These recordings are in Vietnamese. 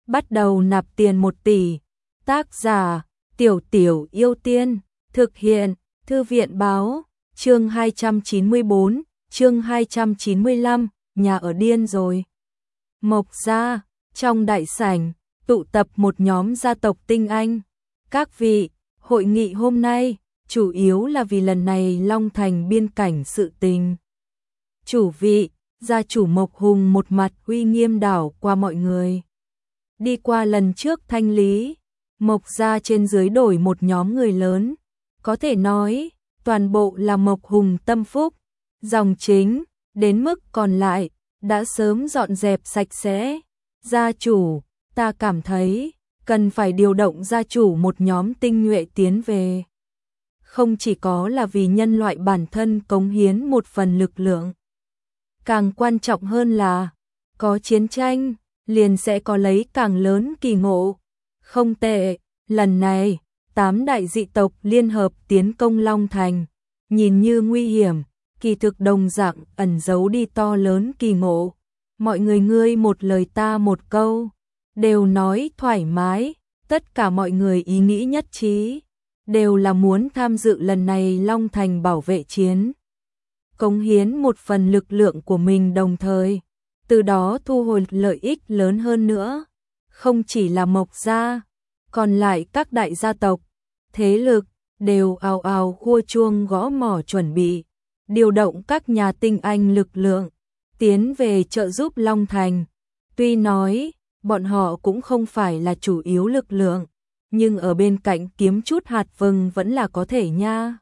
bắt đầu nạp tiền 1 tỷ. Tác giả: Tiểu Tiểu Yêu Tiên. Thực hiện: Thư viện báo. Chương 294, chương 295, nhà ở điên rồi. Mộc gia, trong đại sảnh, tụ tập một nhóm gia tộc tinh anh. Các vị, hội nghị hôm nay, chủ yếu là vì lần này Long Thành biên cảnh sự tình. Chủ vị, gia chủ Mộc Hùng một mặt uy nghiêm đảo qua mọi người. Đi qua lần trước thanh lý, Mộc gia trên dưới đổi một nhóm người lớn. Có thể nói, toàn bộ là Mộc Hùng tâm phúc. Dòng chính, đến mức còn lại, đã sớm dọn dẹp sạch sẽ. Gia chủ, ta cảm thấy, cần phải điều động gia chủ một nhóm tinh nhuệ tiến về. Không chỉ có là vì nhân loại bản thân cống hiến một phần lực lượng. Càng quan trọng hơn là, có chiến tranh, liền sẽ có lấy càng lớn kỳ ngộ. Không tệ, lần này, 8 đại dị tộc liên hợp tiến công Long Thành, nhìn như nguy hiểm, kỳ thực đồng dạng ẩn giấu đi to lớn kỳ ngộ. Mọi người ngươi một lời ta một câu, đều nói thoải mái, tất cả mọi người ý nghĩ nhất trí, đều là muốn tham dự lần này Long Thành bảo vệ chiến. Cống hiến một phần lực lượng của mình đồng thời, từ đó thu hồi lợi ích lớn hơn nữa. Không chỉ là Mộc gia, còn lại các đại gia tộc, thế lực, đều ào ào khua chuông gõ mỏ chuẩn bị, điều động các nhà tinh anh lực lượng, tiến về trợ giúp Long Thành. Tuy nói, bọn họ cũng không phải là chủ yếu lực lượng, nhưng ở bên cạnh kiếm chút hạt vừng vẫn là có thể nha.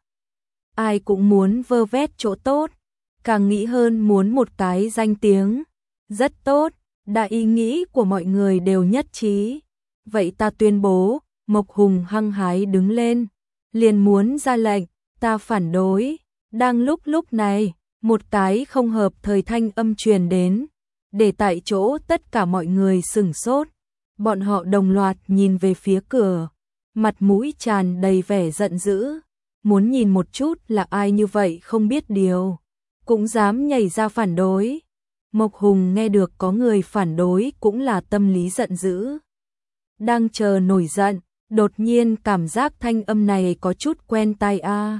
Ai cũng muốn vơ vét chỗ tốt, càng nghĩ hơn muốn một cái danh tiếng. Rất tốt, đại ý nghĩ của mọi người đều nhất trí. Vậy ta tuyên bố, Mộc Hùng hăng hái đứng lên, liền muốn ra lệnh, ta phản đối. Đang lúc này, một cái không hợp thời thanh âm truyền đến, để tại chỗ tất cả mọi người sửng sốt. Bọn họ đồng loạt nhìn về phía cửa, mặt mũi tràn đầy vẻ giận dữ, muốn nhìn một chút là ai như vậy không biết điều, cũng dám nhảy ra phản đối. Mộc Hùng nghe được có người phản đối cũng là tâm lý giận dữ. Đang chờ nổi giận, đột nhiên cảm giác thanh âm này có chút quen tai a.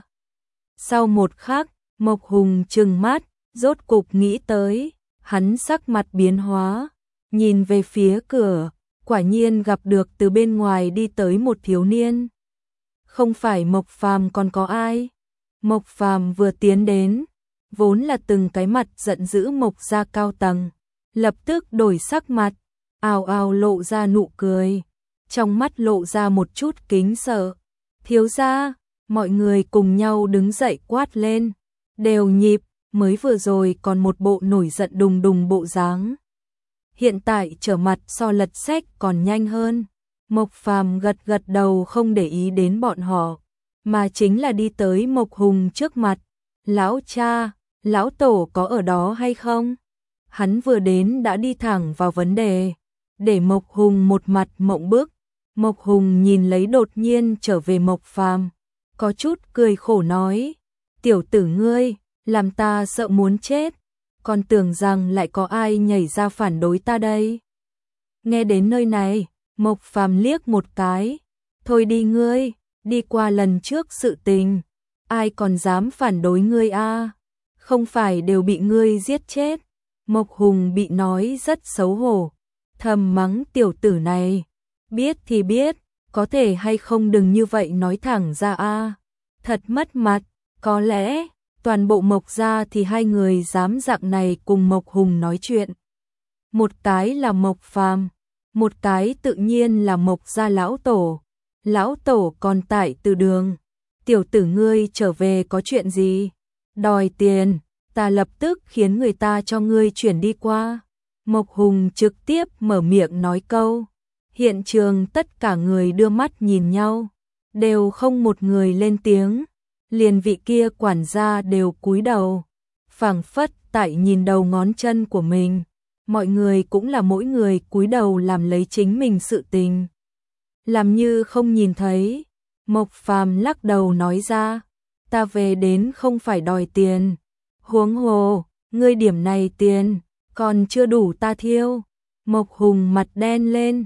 Sau một khắc, Mộc Hùng trừng mắt, rốt cục nghĩ tới, hắn sắc mặt biến hóa, nhìn về phía cửa, quả nhiên gặp được từ bên ngoài đi tới một thiếu niên. Không phải Mộc Phàm còn có ai? Mộc Phàm vừa tiến đến, vốn là từng cái mặt giận dữ Mộc gia cao tầng, lập tức đổi sắc mặt, ào ào lộ ra nụ cười, trong mắt lộ ra một chút kính sợ. Thiếu gia, mọi người cùng nhau đứng dậy quát lên, đều nhịp, mới vừa rồi còn một bộ nổi giận đùng đùng bộ dáng. Hiện tại trở mặt so lật sách còn nhanh hơn. Mộc Phàm gật gật đầu không để ý đến bọn họ, mà chính là đi tới Mộc Hùng trước mặt. Lão cha, lão tổ có ở đó hay không? Hắn vừa đến đã đi thẳng vào vấn đề, để Mộc Hùng một mặt mộng bức. Mộc Hùng nhìn lấy đột nhiên trở về Mộc Phàm, có chút cười khổ nói, tiểu tử ngươi, làm ta sợ muốn chết, còn tưởng rằng lại có ai nhảy ra phản đối ta đây. Nghe đến nơi này, Mộc Phàm liếc một cái, thôi đi ngươi, đi qua lần trước sự tình, ai còn dám phản đối ngươi a? Không phải đều bị ngươi giết chết. Mộc Hùng bị nói rất xấu hổ, thầm mắng tiểu tử này, biết thì biết, có thể hay không đừng như vậy nói thẳng ra a. Thật mất mặt, có lẽ toàn bộ Mộc gia thì hai người dám dạng này cùng Mộc Hùng nói chuyện. Một cái là Mộc Phàm, một cái tự nhiên là Mộc gia lão tổ. Lão tổ còn tại từ đường. Tiểu tử ngươi trở về có chuyện gì? Đòi tiền, ta lập tức khiến người ta cho ngươi chuyển đi qua. Mộc Hùng trực tiếp mở miệng nói câu. Hiện trường tất cả người đưa mắt nhìn nhau, đều không một người lên tiếng. Liền vị kia quản gia đều cúi đầu, phảng phất tại nhìn đầu ngón chân của mình. Mọi người cũng là mỗi người cúi đầu làm lấy chính mình sự tình, làm như không nhìn thấy. Mộc Phàm lắc đầu nói ra, ta về đến không phải đòi tiền, huống hồ, ngươi điểm này tiền còn chưa đủ ta thiêu. Mộc Hùng mặt đen lên,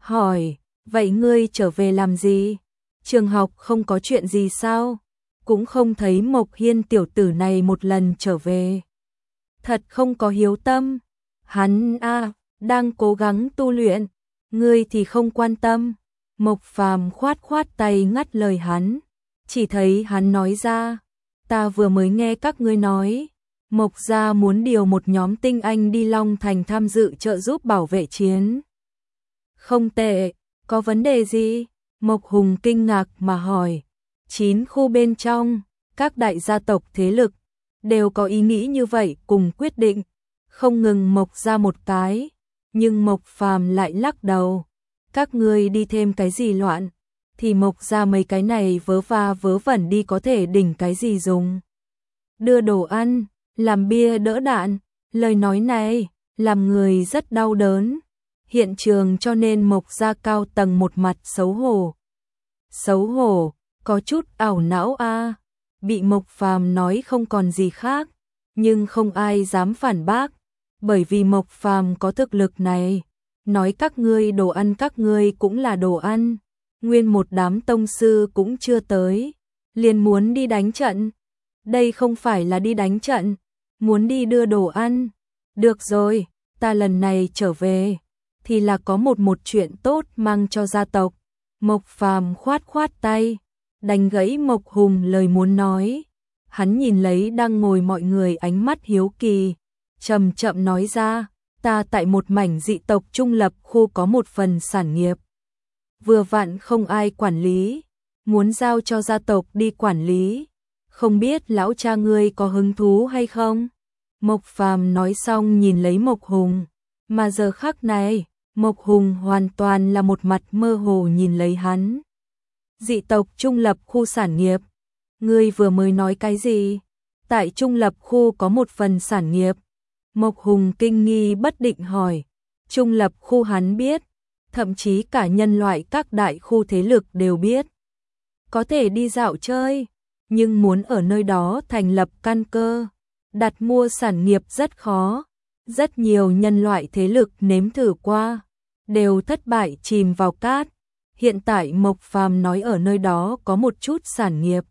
hỏi, vậy ngươi trở về làm gì? Trường học không có chuyện gì sao? Cũng không thấy Mộc Hiên tiểu tử này một lần trở về. Thật không có hiếu tâm. Hắn đang cố gắng tu luyện, ngươi thì không quan tâm. Mộc Phàm khoát khoát tay ngắt lời hắn, chỉ thấy hắn nói ra, ta vừa mới nghe các ngươi nói, Mộc gia muốn điều một nhóm tinh anh đi Long Thành tham dự trợ giúp bảo vệ chiến. Không tệ, có vấn đề gì? Mộc Hùng kinh ngạc mà hỏi. 9 khu bên trong, các đại gia tộc thế lực đều có ý nghĩ như vậy cùng quyết định, không ngừng Mộc ra một cái, nhưng Mộc Phàm lại lắc đầu. Các ngươi đi thêm cái gì loạn, thì Mộc ra mấy cái này vớ va vớ vẩn đi có thể đỉnh cái gì dùng. Đưa đồ ăn, làm bia đỡ đạn, lời nói này làm người rất đau đớn. Hiện trường cho nên Mộc gia cao tầng một mặt xấu hổ. Xấu hổ, có chút ảo não bị Mộc Phàm nói không còn gì khác, nhưng không ai dám phản bác, bởi vì Mộc Phàm có thực lực này, nói các ngươi đồ ăn các ngươi cũng là đồ ăn, nguyên một đám tông sư cũng chưa tới, liền muốn đi đánh trận. Đây không phải là đi đánh trận, muốn đi đưa đồ ăn. Được rồi, ta lần này trở về thì là có một chuyện tốt mang cho gia tộc. Mộc Phàm khoát khoát tay, đánh gãy Mộc Hùng lời muốn nói. Hắn nhìn lấy đang ngồi mọi người ánh mắt hiếu kỳ, chậm chậm nói ra, ta tại một mảnh dị tộc trung lập khu có một phần sản nghiệp. Vừa vặn không ai quản lý, muốn giao cho gia tộc đi quản lý. Không biết lão cha ngươi có hứng thú hay không? Mộc Phàm nói xong nhìn lấy Mộc Hùng, mà giờ khắc này, Mộc Hùng hoàn toàn là một mặt mơ hồ nhìn lấy hắn. Dị tộc trung lập khu sản nghiệp, ngươi vừa mới nói cái gì? Tại trung lập khu có một phần sản nghiệp. Mộc Hùng kinh nghi bất định hỏi. Trung lập khu hắn biết, thậm chí cả nhân loại các đại khu thế lực đều biết. Có thể đi dạo chơi, nhưng muốn ở nơi đó thành lập căn cơ, đặt mua sản nghiệp rất khó. Rất nhiều nhân loại thế lực nếm thử qua, đều thất bại chìm vào cát. Hiện tại Mộc Phàm nói ở nơi đó có một chút sản nghiệp,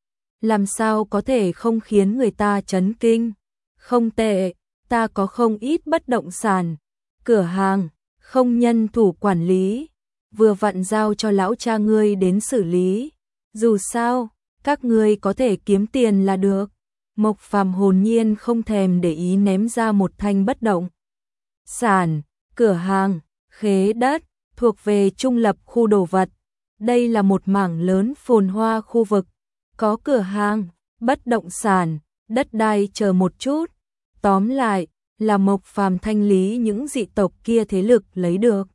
làm sao có thể không khiến người ta chấn kinh. Không tệ, ta có không ít bất động sản, cửa hàng, không nhân thủ quản lý, vừa vặn giao cho lão cha ngươi đến xử lý. Dù sao, các ngươi có thể kiếm tiền là được. Mộc Phàm hồn nhiên không thèm để ý ném ra một thanh bất động sản, cửa hàng, khế đất, thuộc về trung lập khu đồ vật. Đây là một mảng lớn phồn hoa khu vực, có cửa hàng, bất động sản, đất đai chờ một chút. Tóm lại, là Mộc Phàm thanh lý những dị tộc kia thế lực lấy được.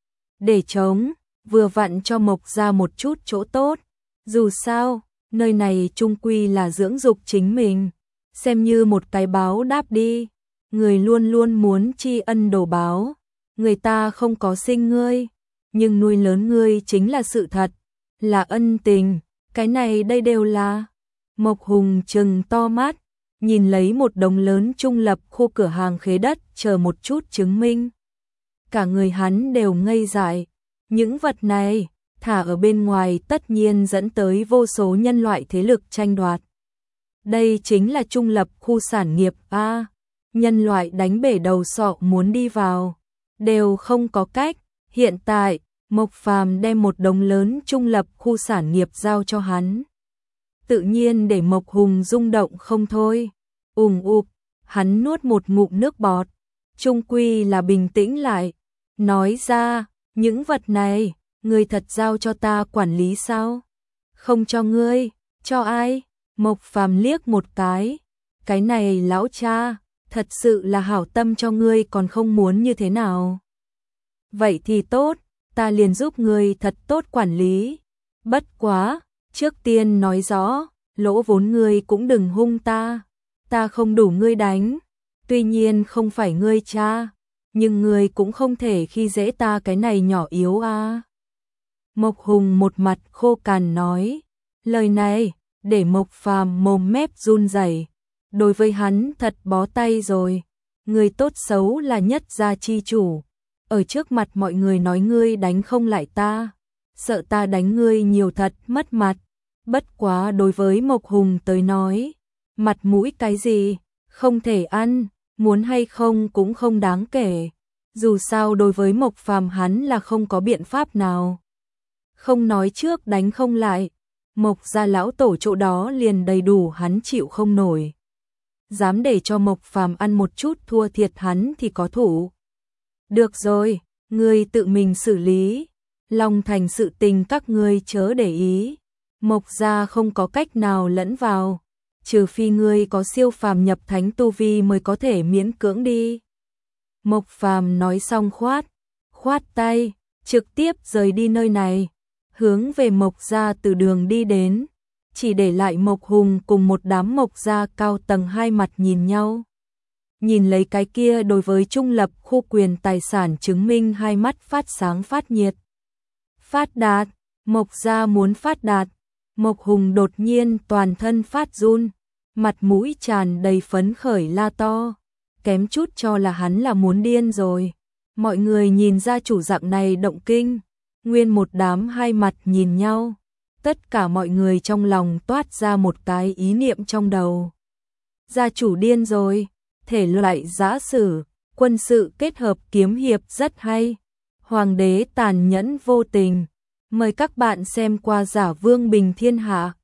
Để chống, vừa vặn cho Mộc ra một chút chỗ tốt. Dù sao, nơi này chung quy là dưỡng dục chính mình, xem như một cái báo đáp đi. Người luôn luôn muốn tri ân đồ báo, người ta không có sinh ngươi, nhưng nuôi lớn ngươi chính là sự thật, là ân tình, cái này đây đều là. Mộc Hùng trừng to mắt, nhìn lấy một đống lớn trung lập khu cửa hàng khế đất chờ một chút chứng minh. Cả người hắn đều ngây dại, những vật này thả ở bên ngoài tất nhiên dẫn tới vô số nhân loại thế lực tranh đoạt. Đây chính là trung lập khu sản nghiệp nhân loại đánh bể đầu sọ muốn đi vào, đều không có cách. Hiện tại, Mộc Phàm đem một đống lớn trung lập khu sản nghiệp giao cho hắn, tự nhiên để Mộc Hùng rung động không thôi. Hắn nuốt một ngụm nước bọt, chung quy là bình tĩnh lại, nói ra, những vật này, ngươi thật giao cho ta quản lý sao? Không cho ngươi, cho ai? Mộc Phàm liếc một cái này lão cha, thật sự là hảo tâm cho ngươi còn không muốn như thế nào? Vậy thì tốt, ta liền giúp ngươi thật tốt quản lý. Bất quá, trước tiên nói rõ, lỗ vốn ngươi cũng đừng hung ta không đủ ngươi đánh. Tuy nhiên không phải ngươi cha, nhưng ngươi cũng không thể khi dễ ta cái này nhỏ yếu Mộc Hùng một mặt khô cằn nói, lời này để Mộc Phàm mồm mép run rẩy. Đối với hắn thật bó tay rồi, người tốt xấu là nhất gia chi chủ, ở trước mặt mọi người nói ngươi đánh không lại ta, sợ ta đánh ngươi nhiều thật mất mặt. Bất quá đối với Mộc Hùng tới nói, mặt mũi cái gì, không thể ăn, muốn hay không cũng không đáng kể. Dù sao đối với Mộc Phàm hắn là không có biện pháp nào. Không nói trước đánh không lại, Mộc gia lão tổ chỗ đó liền đầy đủ hắn chịu không nổi. Dám để cho Mộc Phàm ăn một chút thua thiệt hắn thì có thủ. Được rồi, ngươi tự mình xử lý, Long Thành sự tình các ngươi chớ để ý. Mộc gia không có cách nào lẫn vào, trừ phi ngươi có siêu phàm nhập thánh tu vi mới có thể miễn cưỡng đi. Mộc Phàm nói xong khoát tay, trực tiếp rời đi nơi này, hướng về Mộc gia từ đường đi đến, chỉ để lại Mộc Hùng cùng một đám Mộc gia cao tầng hai mặt nhìn nhau. Nhìn lấy cái kia đối với trung lập khu quyền tài sản chứng minh hai mắt phát sáng phát nhiệt. Phát đạt, Mộc gia muốn phát đạt. Mộc Hùng đột nhiên toàn thân phát run, mặt mũi tràn đầy phấn khởi la to, kém chút cho là hắn là muốn điên rồi. Mọi người nhìn ra chủ dạng này động kinh, nguyên một đám hai mặt nhìn nhau, tất cả mọi người trong lòng toát ra một cái ý niệm trong đầu. Gia chủ điên rồi, thể loại giã sử, quân sự kết hợp kiếm hiệp rất hay. Hoàng đế tàn nhẫn vô tình. Mời các bạn xem qua Giả Vương Bình Thiên Hạ.